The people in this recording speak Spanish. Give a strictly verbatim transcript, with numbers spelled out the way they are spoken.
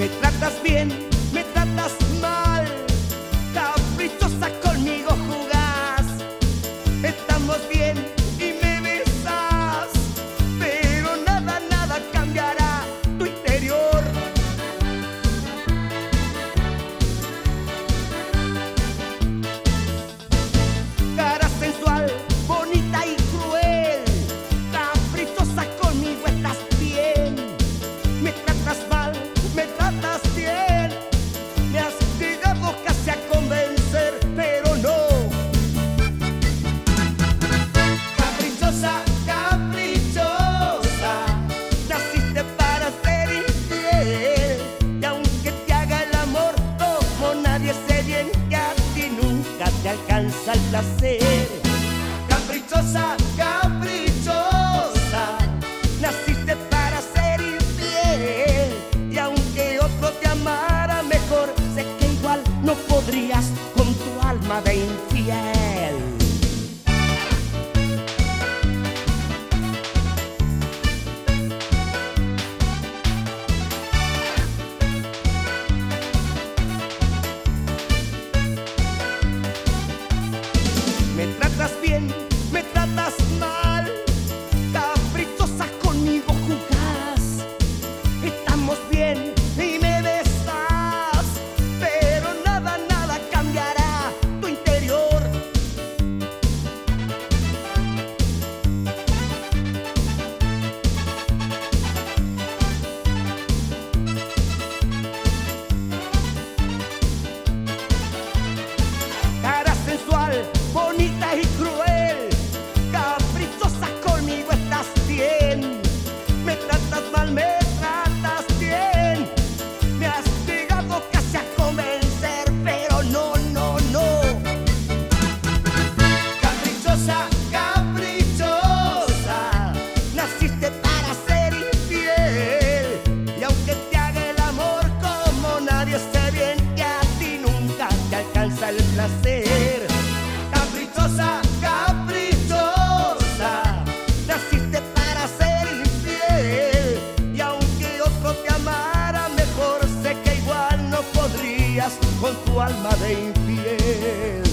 Me tratas bien, me tratas mal, caprichosa conmigo jugás. Estamos bien y me besas, pero nada, nada cambiará tu interior. Cara sensual, bonita y cruel, caprichosa conmigo estás bien. Me tratas mal, me tratas bien, me has llegado casi a convencer, pero no. Caprichosa, caprichosa, naciste para ser infiel, y aunque te haga el amor como nadie, sé bien que a ti nunca te alcanza el placer. Caprichosa, caprichosa, naciste para ser infiel, y aunque otro te amara mejor, sé que igual no podrías con tu alma de infiel. Me tratas bien, me tratas mal, caprichosa conmigo jugás. Estamos bien y me besas, pero nada, nada cambiará tu interior. Cara sensual, bonita y cruel, caprichosa conmigo estás bien. Me tratas mal, me tratas bien, me has llegado casi a convencer, pero no, no, no. Caprichosa, caprichosa, naciste para ser infiel, y aunque te haga el amor como nadie, sé bien que a ti nunca te alcanza el placer. Caprichosa, caprichosa, naciste para ser infiel, y aunque otro te amara mejor, sé que igual no podrías con tu alma de infiel.